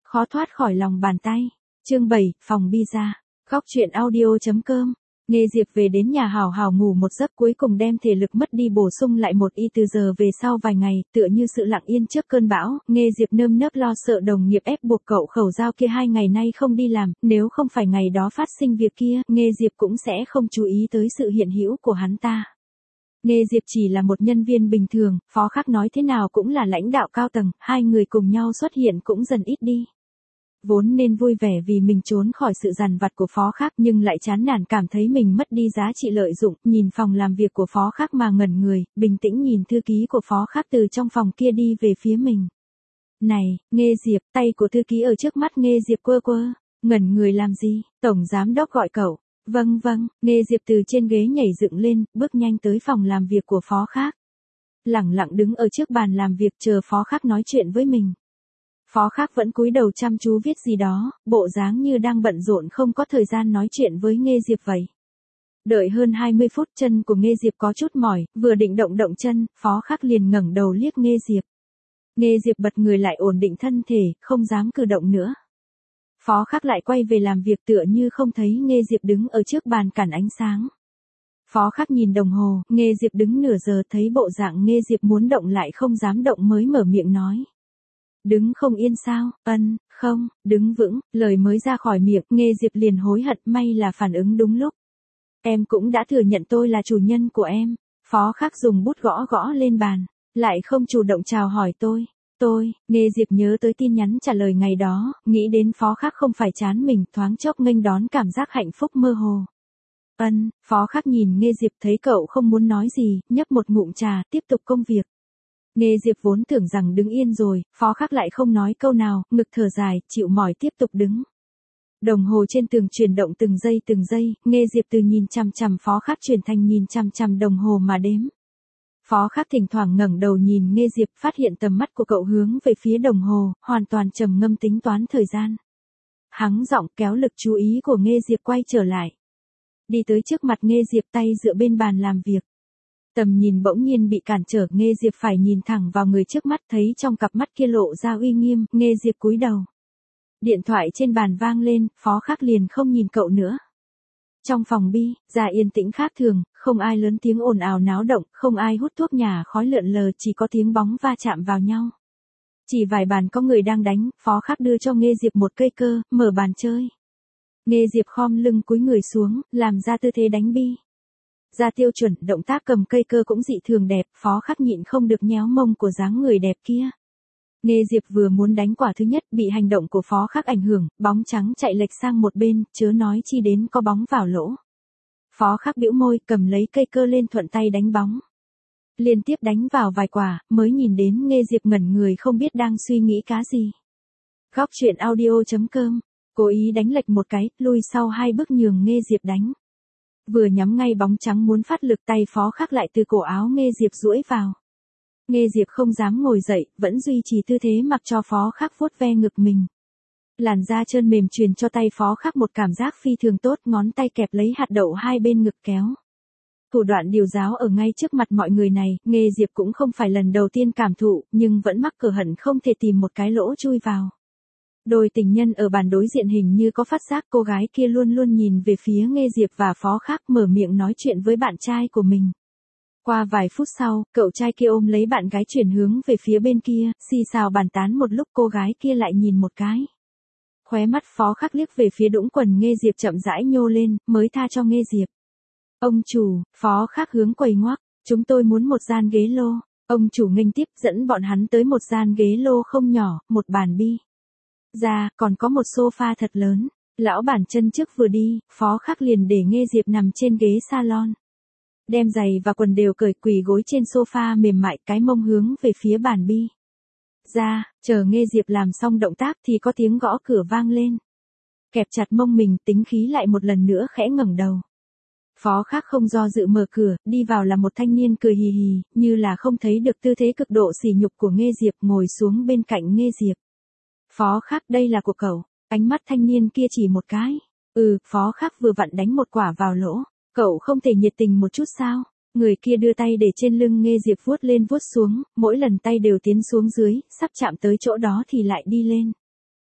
khó thoát khỏi lòng bàn tay. Chương 7, phòng pizza. Góc truyện audio.com. Nghe Diệp về đến nhà hào hào ngủ một giấc, cuối cùng đem thể lực mất đi bổ sung lại một y. Từ giờ về sau vài ngày, tựa như sự lặng yên trước cơn bão, Nghe Diệp nơm nớp lo sợ đồng nghiệp ép buộc cậu Khẩu Giao kia 2 ngày nay không đi làm, nếu không phải ngày đó phát sinh việc kia, Nghe Diệp cũng sẽ không chú ý tới sự hiện hữu của hắn ta. Nghe Diệp chỉ là một nhân viên bình thường, Phó Khắc nói thế nào cũng là lãnh đạo cao tầng, hai người cùng nhau xuất hiện cũng dần ít đi. Vốn nên vui vẻ vì mình trốn khỏi sự dằn vặt của Phó Khắc, nhưng lại chán nản cảm thấy mình mất đi giá trị lợi dụng, nhìn phòng làm việc của Phó Khắc mà ngẩn người, bình tĩnh nhìn thư ký của Phó Khắc từ trong phòng kia đi về phía mình. Này, Nghe Diệp, tay của thư ký ở trước mắt Nghe Diệp quơ quơ, ngẩn người làm gì, tổng giám đốc gọi cậu. Vâng, Nghe Diệp từ trên ghế nhảy dựng lên, bước nhanh tới phòng làm việc của Phó Khắc. Lẳng lặng đứng ở trước bàn làm việc chờ Phó Khắc nói chuyện với mình. Phó Khắc vẫn cúi đầu chăm chú viết gì đó, bộ dáng như đang bận rộn không có thời gian nói chuyện với Nghe Diệp vậy. Đợi hơn 20 phút, chân của Nghe Diệp có chút mỏi, vừa định động chân, Phó Khắc liền ngẩng đầu liếc Nghe Diệp. Nghe Diệp bật người lại ổn định thân thể, không dám cử động nữa. Phó Khắc lại quay về làm việc tựa như không thấy Nghe Diệp đứng ở trước bàn cản ánh sáng. Phó Khắc nhìn đồng hồ, Nghe Diệp đứng nửa giờ, thấy bộ dạng Nghe Diệp muốn động lại không dám động mới mở miệng nói. Đứng không yên sao? Không, đứng vững, lời mới ra khỏi miệng, Nghe Diệp liền hối hận, may là phản ứng đúng lúc. Em cũng đã thừa nhận tôi là chủ nhân của em. Phó Khắc dùng bút gõ lên bàn, lại không chủ động chào hỏi tôi, Nghe Diệp nhớ tới tin nhắn trả lời ngày đó, nghĩ đến Phó Khắc không phải chán mình, thoáng chốc nghênh đón cảm giác hạnh phúc mơ hồ. Phó Khắc nhìn Nghe Diệp thấy cậu không muốn nói gì, nhấp một ngụm trà, tiếp tục công việc. Nghe Diệp vốn tưởng rằng đứng yên rồi, Phó Khắc lại không nói câu nào, ngực thở dài, chịu mỏi tiếp tục đứng. Đồng hồ trên tường chuyển động từng giây, Nghe Diệp từ nhìn chằm chằm Phó Khắc chuyển thành nhìn chằm chằm đồng hồ mà đếm. Phó Khắc thỉnh thoảng ngẩng đầu nhìn Nghe Diệp, phát hiện tầm mắt của cậu hướng về phía đồng hồ, hoàn toàn trầm ngâm tính toán thời gian. Hắng giọng kéo lực chú ý của Nghe Diệp quay trở lại. Đi tới trước mặt Nghe Diệp, tay dựa bên bàn làm việc. Tầm nhìn bỗng nhiên bị cản trở, Nghe Diệp phải nhìn thẳng vào người trước mắt, thấy trong cặp mắt kia lộ ra uy nghiêm, Nghe Diệp cúi đầu. Điện thoại trên bàn vang lên, Phó Khắc liền không nhìn cậu nữa. Trong phòng ra yên tĩnh khác thường, không ai lớn tiếng ồn ào náo động, không ai hút thuốc nhà khói lượn lờ, chỉ có tiếng bóng va chạm vào nhau. Chỉ vài bàn có người đang đánh, Phó Khắc đưa cho Nghe Diệp một cây cơ, mở bàn chơi. Nghe Diệp khom lưng cúi người xuống, làm ra tư thế đánh ra tiêu chuẩn, động tác cầm cây cơ cũng dị thường đẹp, Phó Khắc nhịn không được nhéo mông của dáng người đẹp kia. Nghe Diệp vừa muốn đánh quả thứ nhất, bị hành động của Phó Khắc ảnh hưởng, bóng trắng chạy lệch sang một bên, chớ nói chi đến có bóng vào lỗ. Phó Khắc bĩu môi, cầm lấy cây cơ lên thuận tay đánh bóng. Liên tiếp đánh vào vài quả, mới nhìn đến Nghe Diệp ngẩn người không biết đang suy nghĩ cái gì. Góc truyện audio.com, cố ý đánh lệch một cái, lui sau 2 bước nhường Nghe Diệp đánh. Vừa nhắm ngay bóng trắng muốn phát lực, tay Phó Khắc lại từ cổ áo Nghe Diệp duỗi vào. Nghe Diệp không dám ngồi dậy, vẫn duy trì tư thế mặc cho Phó Khắc vuốt ve ngực mình. Làn da trơn mềm truyền cho tay Phó Khắc một cảm giác phi thường tốt, ngón tay kẹp lấy hạt đậu hai bên ngực kéo. Thủ đoạn điều giáo ở ngay trước mặt mọi người này, Nghe Diệp cũng không phải lần đầu tiên cảm thụ, nhưng vẫn mắc cỡ hận không thể tìm một cái lỗ chui vào. Đôi tình nhân ở bàn đối diện hình như có phát giác, cô gái kia luôn luôn nhìn về phía Nghe Diệp và Phó Khắc, mở miệng nói chuyện với bạn trai của mình. Qua vài phút sau, cậu trai kia ôm lấy bạn gái chuyển hướng về phía bên kia, xì xào bàn tán một lúc, cô gái kia lại nhìn một cái. Khóe mắt Phó Khắc liếc về phía đũng quần Nghe Diệp chậm rãi nhô lên, mới tha cho Nghe Diệp. Ông chủ, Phó Khắc hướng quầy ngoắc, chúng tôi muốn một gian ghế lô. Ông chủ nghênh tiếp dẫn bọn hắn tới một gian ghế lô không nhỏ, một bàn còn có một sofa thật lớn. Lão bản chân trước vừa đi, Phó Khắc liền để Nghe Diệp nằm trên ghế salon. Đem giày và quần đều cởi, quỳ gối trên sofa mềm mại, cái mông hướng về phía bàn chờ Nghe Diệp làm xong động tác thì có tiếng gõ cửa vang lên. Kẹp chặt mông mình, tính khí lại một lần nữa khẽ ngẩng đầu. Phó Khắc không do dự mở cửa, đi vào là một thanh niên cười hì hì, như là không thấy được tư thế cực độ sỉ nhục của Nghe Diệp, ngồi xuống bên cạnh Nghe Diệp. Phó Khắc, đây là của cậu. Ánh mắt thanh niên kia chỉ một cái. Phó Khắc vừa vặn đánh một quả vào lỗ. Cậu không thể nhiệt tình một chút sao? Người kia đưa tay để trên lưng Nghe Diệp vuốt lên vuốt xuống, mỗi lần tay đều tiến xuống dưới, sắp chạm tới chỗ đó thì lại đi lên.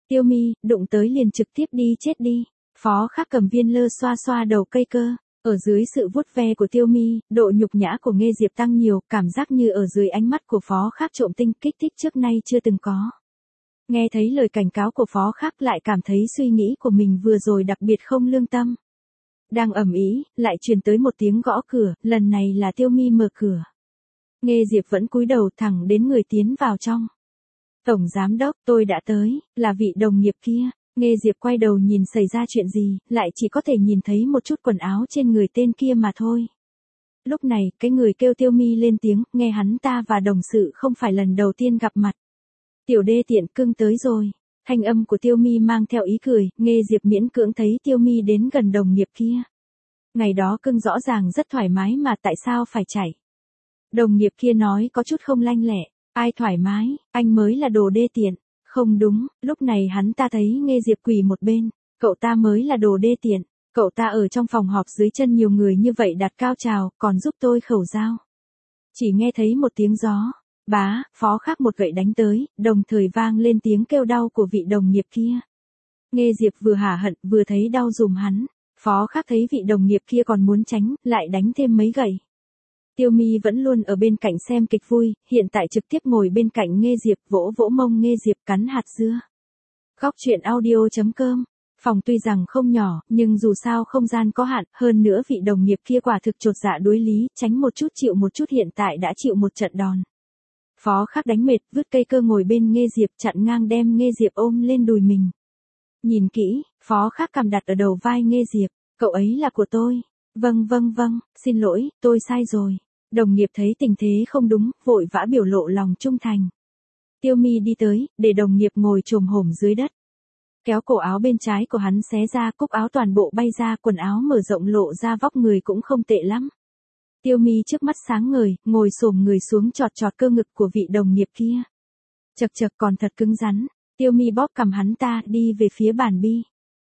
Tiêu Mi, đụng tới liền trực tiếp đi chết đi. Phó Khắc cầm viên lơ xoa xoa đầu cây cơ. Ở dưới sự vuốt ve của Tiêu Mi, độ nhục nhã của Nghê Diệp tăng nhiều, cảm giác như ở dưới ánh mắt của Phó Khắc trộm tinh kích thích trước nay chưa từng có. Nghe thấy lời cảnh cáo của Phó Khắc lại cảm thấy suy nghĩ của mình vừa rồi đặc biệt không lương tâm. Đang ầm ĩ, lại truyền tới một tiếng gõ cửa, lần này là Tiêu Mi mở cửa. Nghê Diệp vẫn cúi đầu thẳng đến người tiến vào trong. Tổng giám đốc, tôi đã tới, là vị đồng nghiệp kia. Nghê Diệp quay đầu nhìn xảy ra chuyện gì, lại chỉ có thể nhìn thấy một chút quần áo trên người tên kia mà thôi. Lúc này, cái người kêu Tiêu Mi lên tiếng, nghe hắn ta và đồng sự không phải lần đầu tiên gặp mặt. Tiểu đê tiện cưng tới rồi. Thanh âm của Tiêu Mi mang theo ý cười, Nghê Diệp miễn cưỡng thấy Tiêu Mi đến gần đồng nghiệp kia. Ngày đó cưng rõ ràng rất thoải mái mà tại sao phải chạy. Đồng nghiệp kia nói có chút không lanh lẹ, ai thoải mái, anh mới là đồ đê tiện. Không đúng, lúc này hắn ta thấy Nghê Diệp quỳ một bên, cậu ta mới là đồ đê tiện, cậu ta ở trong phòng họp dưới chân nhiều người như vậy đặt cao trào, còn giúp tôi khẩu dao. Chỉ nghe thấy một tiếng gió, bá, Phó Khắc một gậy đánh tới, đồng thời vang lên tiếng kêu đau của vị đồng nghiệp kia. Nghê Diệp vừa hả hận vừa thấy đau dùm hắn, Phó Khắc thấy vị đồng nghiệp kia còn muốn tránh, lại đánh thêm mấy gậy. Tiêu Mi vẫn luôn ở bên cạnh xem kịch vui, hiện tại trực tiếp ngồi bên cạnh Nghê Diệp, vỗ vỗ mông Nghê Diệp cắn hạt dưa. Góc truyện audio.com. Phòng tuy rằng không nhỏ, nhưng dù sao không gian có hạn, hơn nữa vị đồng nghiệp kia quả thực chột dạ đối lý, tránh một chút chịu một chút hiện tại đã chịu một trận đòn. Phó Khắc đánh mệt, vứt cây cơ ngồi bên Nghê Diệp chặn ngang đem Nghê Diệp ôm lên đùi mình. Nhìn kỹ, Phó Khắc cầm đặt ở đầu vai Nghê Diệp, cậu ấy là của tôi. Vâng, xin lỗi, tôi sai rồi. Đồng nghiệp thấy tình thế không đúng, vội vã biểu lộ lòng trung thành. Tiêu Mi đi tới, để đồng nghiệp ngồi chồm hổm dưới đất. Kéo cổ áo bên trái của hắn xé ra, cúc áo toàn bộ bay ra, quần áo mở rộng lộ ra vóc người cũng không tệ lắm. Tiêu Mi trước mắt sáng ngời, ngồi xổm người xuống chọt chọt cơ ngực của vị đồng nghiệp kia. Chật chật còn thật cứng rắn. Tiêu Mi bóp cầm hắn ta, đi về phía bàn bi.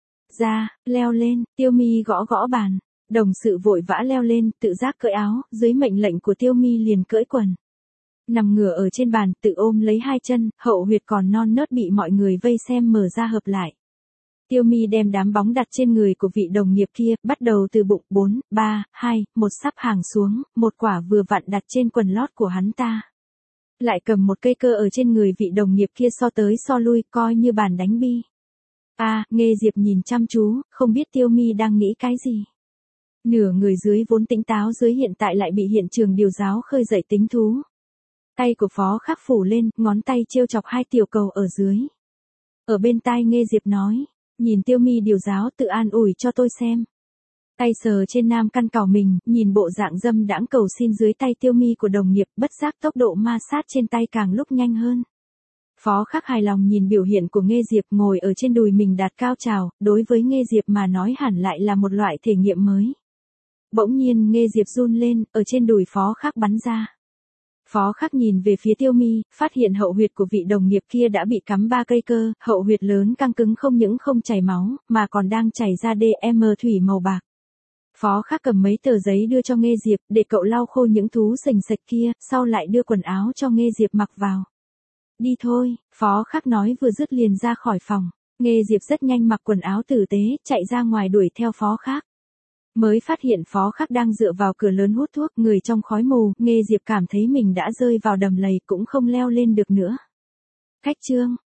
Ra, leo lên, Tiêu Mi gõ gõ bàn. Đồng sự vội vã leo lên, tự giác cởi áo, dưới mệnh lệnh của Tiêu Mi liền cởi quần. Nằm ngửa ở trên bàn, tự ôm lấy hai chân, hậu huyệt còn non nớt bị mọi người vây xem mở ra hợp lại. Tiêu Mi đem đám bóng đặt trên người của vị đồng nghiệp kia, bắt đầu từ bụng 4, 3, 2, 1 sắp hàng xuống, một quả vừa vặn đặt trên quần lót của hắn ta. Lại cầm một cây cơ ở trên người vị đồng nghiệp kia so tới so lui, coi như bàn đánh bi. Nghê Diệp nhìn chăm chú, không biết Tiêu Mi đang nghĩ cái gì. Nửa người dưới vốn tỉnh táo dưới hiện tại lại bị hiện trường điều giáo khơi dậy tính thú. Tay của Phó Khắc phủ lên, ngón tay trêu chọc hai tiểu cầu ở dưới. Ở bên tai Nghê Diệp nói, nhìn Tiêu Mi điều giáo tự an ủi cho tôi xem. Tay sờ trên nam căn cào mình, nhìn bộ dạng dâm đãng cầu xin dưới tay Tiêu Mi của đồng nghiệp, bất giác tốc độ ma sát trên tay càng lúc nhanh hơn. Phó Khắc hài lòng nhìn biểu hiện của Nghê Diệp ngồi ở trên đùi mình đạt cao trào, đối với Nghê Diệp mà nói hẳn lại là một loại thể nghiệm mới. Bỗng nhiên Nghê Diệp run lên, ở trên đùi Phó Khắc bắn ra. Phó Khắc nhìn về phía Tiêu Mi, phát hiện hậu huyệt của vị đồng nghiệp kia đã bị cắm 3 cây cơ, hậu huyệt lớn căng cứng không những không chảy máu, mà còn đang chảy ra DM thủy màu bạc. Phó Khắc cầm mấy tờ giấy đưa cho Nghê Diệp, để cậu lau khô những thú sình sạch kia, sau lại đưa quần áo cho Nghê Diệp mặc vào. Đi thôi, Phó Khắc nói vừa dứt liền ra khỏi phòng. Nghê Diệp rất nhanh mặc quần áo tử tế, chạy ra ngoài đuổi theo Phó Khắc. Mới phát hiện Phó Khắc đang dựa vào cửa lớn hút thuốc, người trong khói mù, Nghê Diệp cảm thấy mình đã rơi vào đầm lầy cũng không leo lên được nữa. Khách trương,